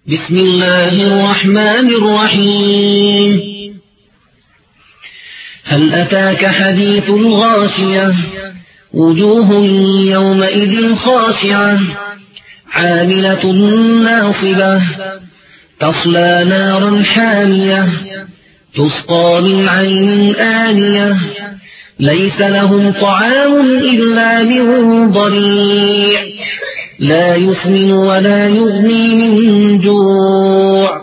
بسم الله الرحمن الرحيم. هل أتاك حديث الغاشية؟ وجوه يومئذ خاشعة عاملة ناصبة تصلى نارا حامية تسقى من عين آنية ليس لهم طعام إلا من ضريع لا يسمن ولا يغني من جوع.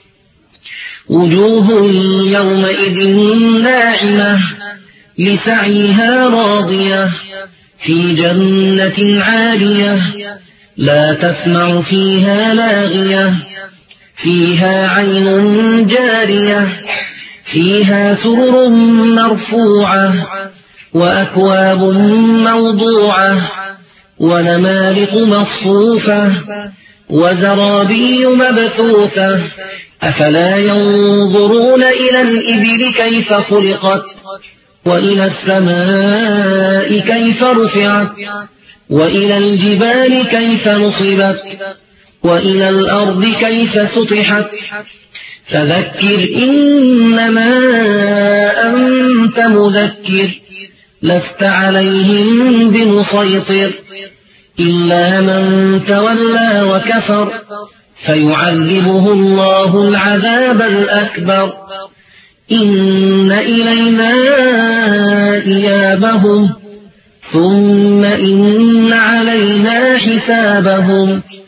وجوه يومئذ ناعمة لسعيها راضية في جنة عالية لا تسمع فيها لاغية فيها عين جارية فيها سرر مرفوعة وأكواب موضوعة ونمارق مصفوفة وزرابي مبثوثة أفلا ينظرون إلى الإبل كيف خلقت وإلى السماء كيف رفعت وإلى الجبال كيف نصبت وإلى الأرض كيف سطحت فذكر إنما أنت مذكر لست عليهم بمسيطر إلا من تولى وكفر فيعذبه الله العذاب الأكبر إن إلينا إيابهم ثم إن علينا حسابهم.